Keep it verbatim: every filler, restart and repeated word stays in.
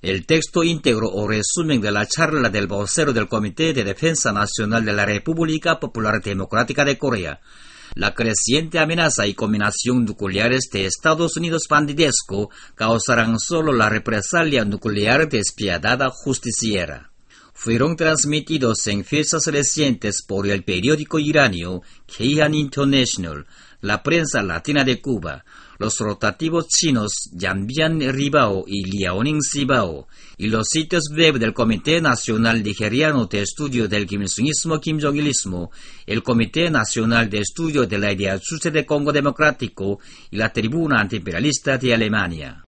El texto íntegro o resumen de la charla del vocero del Comité de Defensa Nacional de la República Popular Democrática de Corea. La creciente amenaza y combinación nucleares de Estados Unidos bandidesco causarán solo la represalia nuclear despiadada justiciera. Fueron transmitidos en fechas recientes por el periódico iranio Keihan International, la prensa latina de Cuba, los rotativos chinos Yanbian Ribao y Liaoning Sibao, y los sitios web del Comité Nacional Nigeriano de Estudio del Kim-Il-sungismo Kim Jong-ilismo, el Comité Nacional de Estudio de la Ideachuche de Congo Democrático y la Tribuna Antiimperialista de Alemania.